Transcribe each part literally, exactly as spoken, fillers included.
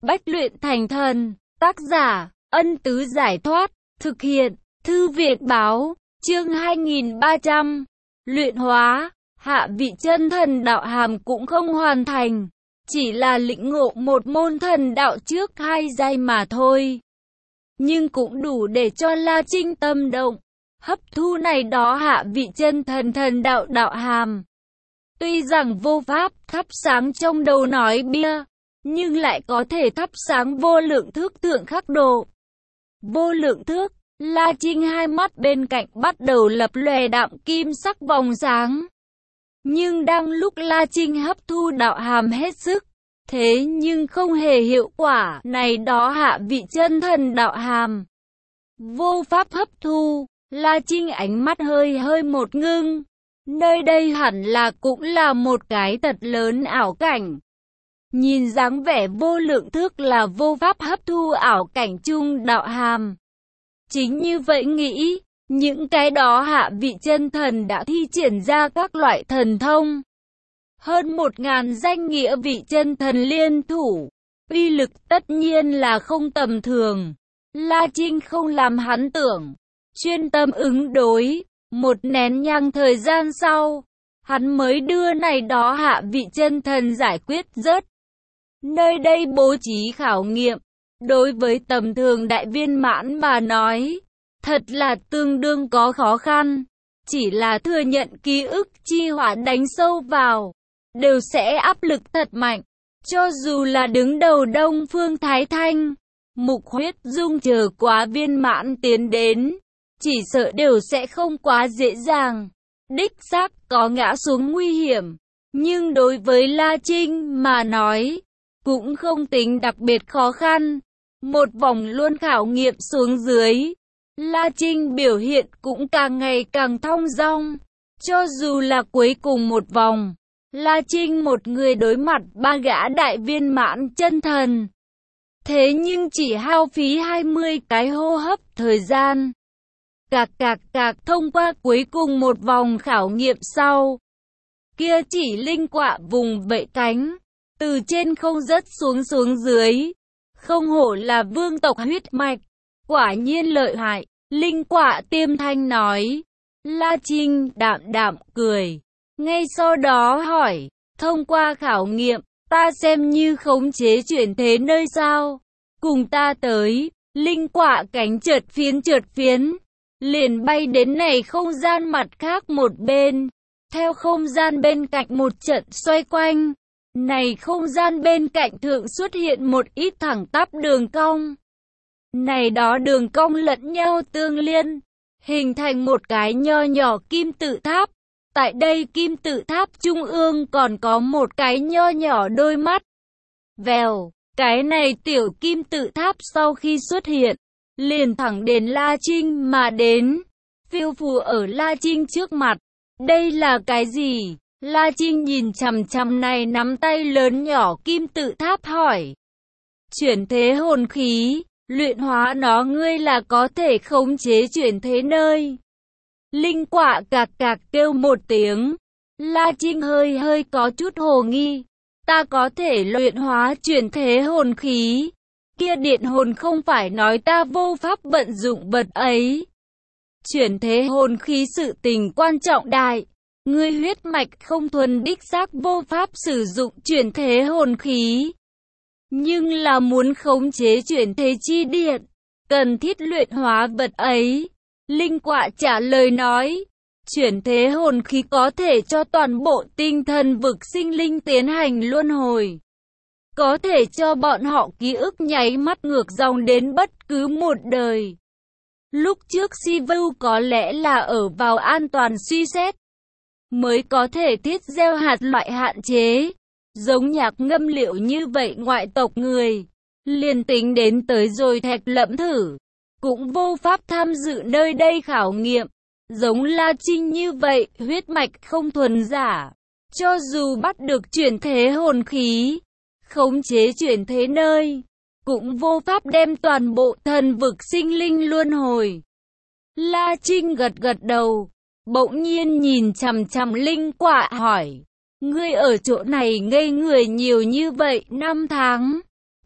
Bách luyện thành thần. Tác giả, Ân Tứ Giải Thoát. Thực hiện, Thư Việt Báo. Chương hai nghìn ba trăm. Luyện hóa. Hạ vị chân thần đạo hàm cũng không hoàn thành. Chỉ là lĩnh ngộ một môn thần đạo trước hai giai mà thôi. Nhưng cũng đủ để cho La Trinh tâm động. Hấp thu này đó hạ vị chân thần thần đạo đạo hàm. Tuy rằng vô pháp thắp sáng trong đầu nói bia, nhưng lại có thể thắp sáng vô lượng thước thượng khắc độ. Vô lượng thước, La Trinh hai mắt bên cạnh bắt đầu lập lòe đạm kim sắc vòng sáng. Nhưng đang lúc La Trinh hấp thu đạo hàm hết sức, thế nhưng không hề hiệu quả, này đó hạ vị chân thần đạo hàm. Vô pháp hấp thu, La Trinh ánh mắt hơi hơi một ngưng. Nơi đây hẳn là cũng là một cái thật lớn ảo cảnh. Nhìn dáng vẻ vô lượng thước là vô pháp hấp thu ảo cảnh chung đạo hàm. Chính như vậy nghĩ, những cái đó hạ vị chân thần đã thi triển ra các loại thần thông. Hơn một ngàn danh nghĩa vị chân thần liên thủ, uy lực tất nhiên là không tầm thường. La Trinh không làm hắn tưởng, chuyên tâm ứng đối. Một nén nhang thời gian sau, hắn mới đưa này đó hạ vị chân thần giải quyết rớt. Nơi đây bố trí khảo nghiệm, đối với tầm thường đại viên mãn mà nói, thật là tương đương có khó khăn. Chỉ là thừa nhận ký ức chi hỏa đánh sâu vào, đều sẽ áp lực thật mạnh. Cho dù là đứng đầu Đông Phương Thái Thanh, Mục Huyết Dung chờ quá viên mãn tiến đến, chỉ sợ đều sẽ không quá dễ dàng. Đích xác có ngã xuống nguy hiểm, nhưng đối với La Trinh mà nói, cũng không tính đặc biệt khó khăn. Một vòng luôn khảo nghiệm xuống dưới, La Trinh biểu hiện cũng càng ngày càng thong dong. Cho dù là cuối cùng một vòng, La Trinh một người đối mặt ba gã đại viên mãn chân thần. Thế nhưng chỉ hao phí hai mươi cái hô hấp thời gian. Cạc cạc cạc thông qua cuối cùng một vòng khảo nghiệm sau. Kia chỉ linh quạ vùng vẫy cánh, từ trên không rớt xuống xuống dưới. Không hổ là vương tộc huyết mạch, quả nhiên lợi hại. Linh quạ tiêm thanh nói. La Trinh đạm đạm cười. Ngay sau đó hỏi, thông qua khảo nghiệm, ta xem như khống chế chuyển thế nơi sao? Cùng ta tới. Linh quạ cánh chợt phiến chợt phiến, liền bay đến này không gian mặt khác một bên. Theo không gian bên cạnh một trận xoay quanh, này không gian bên cạnh thượng xuất hiện một ít thẳng tắp đường cong. Này đó đường cong lẫn nhau tương liên, hình thành một cái nho nhỏ kim tự tháp. Tại đây kim tự tháp trung ương còn có một cái nho nhỏ đôi mắt. Vèo, cái này tiểu kim tự tháp sau khi xuất hiện, liền thẳng đến La Trinh mà đến, phiêu phù ở La Trinh trước mặt. Đây là cái gì? La Trinh nhìn chằm chằm này nắm tay lớn nhỏ kim tự tháp hỏi. Chuyển thế hồn khí, luyện hóa nó ngươi là có thể khống chế chuyển thế nơi. Linh quạ cạc cạc kêu một tiếng. La Trinh hơi hơi có chút hồ nghi. Ta có thể luyện hóa chuyển thế hồn khí. Kia điện hồn không phải nói ta vô pháp vận dụng vật ấy. Chuyển thế hồn khí sự tình quan trọng đại. Ngươi huyết mạch không thuần đích xác vô pháp sử dụng chuyển thế hồn khí. Nhưng là muốn khống chế chuyển thế chi điện, cần thiết luyện hóa vật ấy. Linh quạ trả lời nói, chuyển thế hồn khí có thể cho toàn bộ tinh thần vực sinh linh tiến hành luân hồi. Có thể cho bọn họ ký ức nháy mắt ngược dòng đến bất cứ một đời. Lúc trước Sivu có lẽ là ở vào an toàn suy xét, mới có thể thiết gieo hạt loại hạn chế. Giống nhạc ngâm liệu như vậy ngoại tộc người, liền tính đến tới rồi thạch lẫm thử, cũng vô pháp tham dự nơi đây khảo nghiệm. Giống La Trinh như vậy, huyết mạch không thuần giả, cho dù bắt được chuyển thế hồn khí, khống chế chuyển thế nơi, cũng vô pháp đem toàn bộ thần vực sinh linh luân hồi. La Trinh gật gật đầu, bỗng nhiên nhìn chằm chằm linh quạ hỏi, ngươi ở chỗ này ngây người nhiều như vậy năm tháng,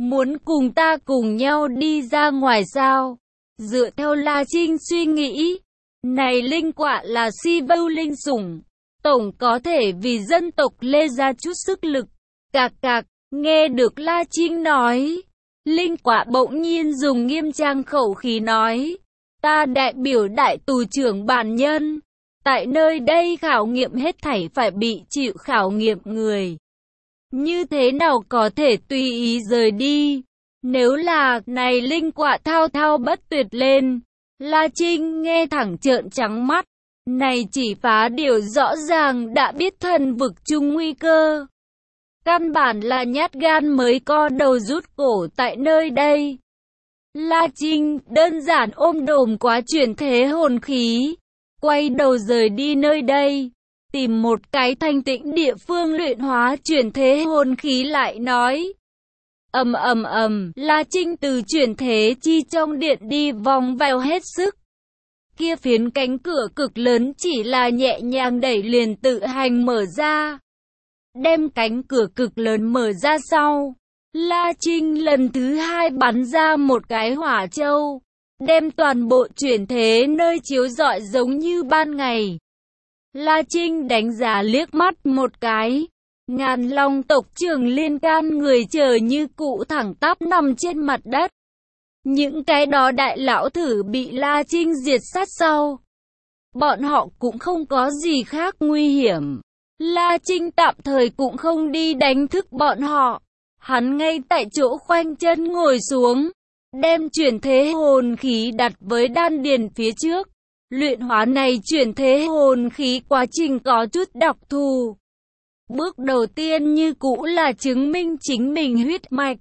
Muốn cùng ta cùng nhau đi ra ngoài sao? Dựa theo La Trinh suy nghĩ, này linh quả là si vưu linh sủng, tổng có thể vì dân tộc Lê ra chút sức lực. Cạc cạc, nghe được La Trinh nói, linh quả bỗng nhiên dùng nghiêm trang khẩu khí nói, ta đại biểu đại tù trưởng bản nhân, tại nơi đây khảo nghiệm hết thảy phải bị chịu khảo nghiệm người. Như thế nào có thể tùy ý rời đi? Nếu là, này linh quả thao thao bất tuyệt lên. La Trinh nghe thẳng trợn trắng mắt. Này chỉ phá điều rõ ràng đã biết thần vực chung nguy cơ. Căn bản là nhát gan mới co đầu rút cổ tại nơi đây. La Trinh đơn giản ôm đồm quá chuyển thế hồn khí, quay đầu rời đi nơi đây, tìm một cái thanh tĩnh địa phương luyện hóa chuyển thế hồn khí lại nói. Ầm ầm ầm, La Trinh từ chuyển thế chi trong điện đi vòng vào hết sức. Kia phiến cánh cửa cực lớn chỉ là nhẹ nhàng đẩy liền tự hành mở ra. Đem cánh cửa cực lớn mở ra sau, La Trinh lần thứ hai bắn ra một cái hỏa châu, đem toàn bộ chuyển thế nơi chiếu rọi giống như ban ngày. La Trinh đánh giá liếc mắt một cái, ngàn long tộc trưởng liên can người chờ như cụ thẳng tắp nằm trên mặt đất. Những cái đó đại lão thử bị La Trinh diệt sát sau, bọn họ cũng không có gì khác nguy hiểm. La Trinh tạm thời cũng không đi đánh thức bọn họ. Hắn ngay tại chỗ khoanh chân ngồi xuống, đem chuyển thế hồn khí đặt với đan điền phía trước. Luyện hóa này chuyển thế hồn khí quá trình có chút đặc thù. Bước đầu tiên như cũ là chứng minh chính mình huyết mạch.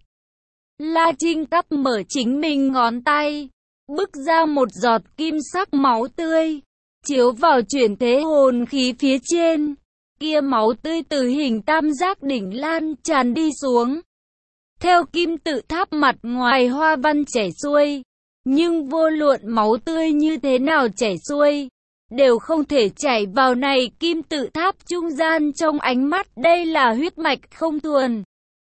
La Trinh cắp mở chính mình ngón tay, bức ra một giọt kim sắc máu tươi, chiếu vào chuyển thế hồn khí phía trên. Kia máu tươi từ hình tam giác đỉnh lan tràn đi xuống, theo kim tự tháp mặt ngoài hoa văn chảy xuôi. Nhưng vô luận máu tươi như thế nào chảy xuôi, đều không thể chảy vào này kim tự tháp trung gian trong ánh mắt. Đây là huyết mạch không thuần,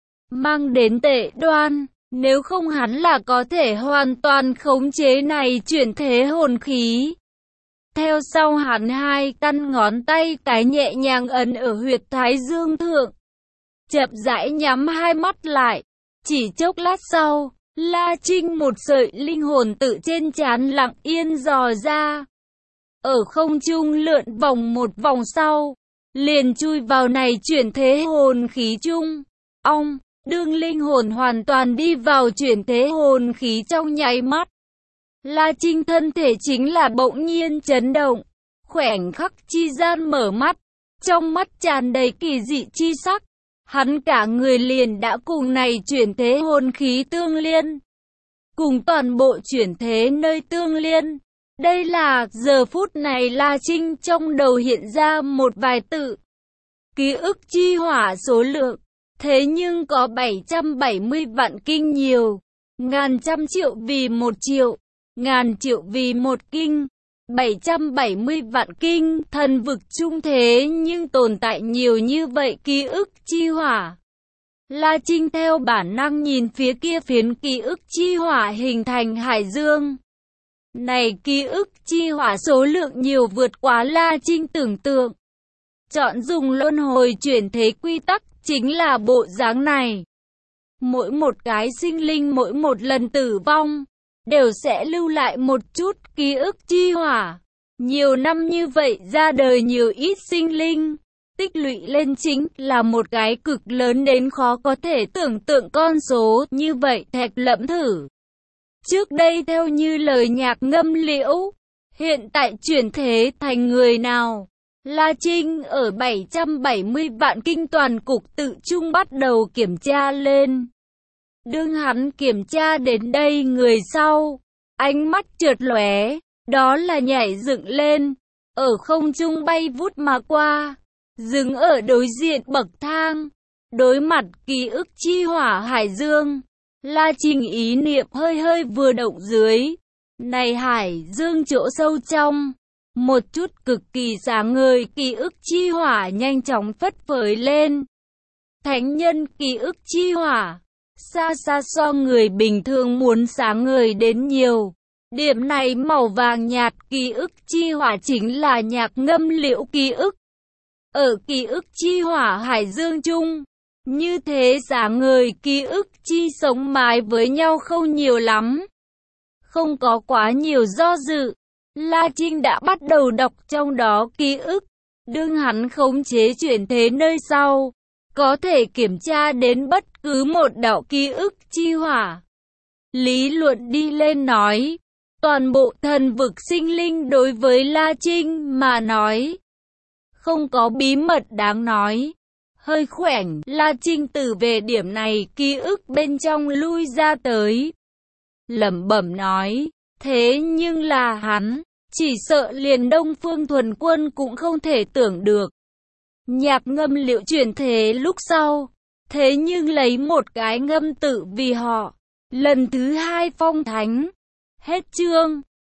mang đến tệ đoan. Nếu không hắn là có thể hoàn toàn khống chế này chuyển thế hồn khí. Theo sau hắn hai căn ngón tay cái nhẹ nhàng ấn ở huyệt thái dương thượng, chậm rãi nhắm hai mắt lại. Chỉ chốc lát sau, La Trinh một sợi linh hồn tự trên trán lặng yên dò ra, ở không trung lượn vòng một vòng sau, liền chui vào này chuyển thế hồn khí chung. Ong, đương linh hồn hoàn toàn đi vào chuyển thế hồn khí trong nháy mắt, La Trinh thân thể chính là bỗng nhiên chấn động, khoảnh khắc chi gian mở mắt, trong mắt tràn đầy kỳ dị chi sắc. Hắn cả người liền đã cùng này chuyển thế hồn khí tương liên, cùng toàn bộ chuyển thế nơi tương liên. Đây là, giờ phút này La Trinh trong đầu hiện ra một vài tự. Ký ức chi hỏa số lượng, thế nhưng có bảy trăm bảy mươi vạn kinh nhiều, ngàn trăm triệu vì một triệu, ngàn triệu vì một kinh. bảy trăm bảy mươi vạn kinh, thần vực trung thế nhưng tồn tại nhiều như vậy ký ức chi hỏa. La Trinh theo bản năng nhìn phía kia phiến ký ức chi hỏa hình thành hải dương. Này ký ức chi hỏa số lượng nhiều vượt quá La Trinh tưởng tượng. Chọn dùng luân hồi chuyển thế quy tắc chính là bộ dáng này. Mỗi một cái sinh linh mỗi một lần tử vong, đều sẽ lưu lại một chút ký ức chi hỏa. Nhiều năm như vậy ra đời nhiều ít sinh linh, tích lũy lên chính là một cái cực lớn đến khó có thể tưởng tượng con số như vậy. Thạch Lẫm thử trước đây theo như lời nhạc ngâm liễu, hiện tại chuyển thế thành người nào? La Trinh ở bảy trăm bảy mươi vạn kinh toàn cục tự trung bắt đầu kiểm tra lên. Đương hắn kiểm tra đến đây người sau, ánh mắt chợt lóe, đó là nhảy dựng lên, ở không trung bay vút mà qua, dừng ở đối diện bậc thang, đối mặt ký ức chi hỏa hải dương. La Trinh ý niệm hơi hơi vừa động dưới, này hải dương chỗ sâu trong, một chút cực kỳ sáng ngời ký ức chi hỏa nhanh chóng phất phới lên. Thánh nhân ký ức chi hỏa, xa xa so người bình thường muốn sáng ngời đến nhiều. Điểm này màu vàng nhạt ký ức chi hỏa chính là nhạc ngâm liễu ký ức. Ở ký ức chi hỏa hải dương chung, như thế sáng ngời ký ức chi sống mái với nhau không nhiều lắm. Không có quá nhiều do dự, La Trinh đã bắt đầu đọc trong đó ký ức. Đương hắn khống chế chuyển thế nơi sau, có thể kiểm tra đến bất cứ một đạo ký ức chi hỏa. Lý luận đi lên nói, toàn bộ thần vực sinh linh đối với La Trinh mà nói, không có bí mật đáng nói. Hơi khoảnh, La Trinh từ về điểm này ký ức bên trong lui ra tới. Lẩm bẩm nói, thế nhưng là hắn, chỉ sợ liền Đông Phương Thuần Quân cũng không thể tưởng được. Nhạc ngâm liễu chuyển thế lúc sau, thế nhưng lấy một cái ngâm tự vì họ, lần thứ hai phong thánh. Hết chương.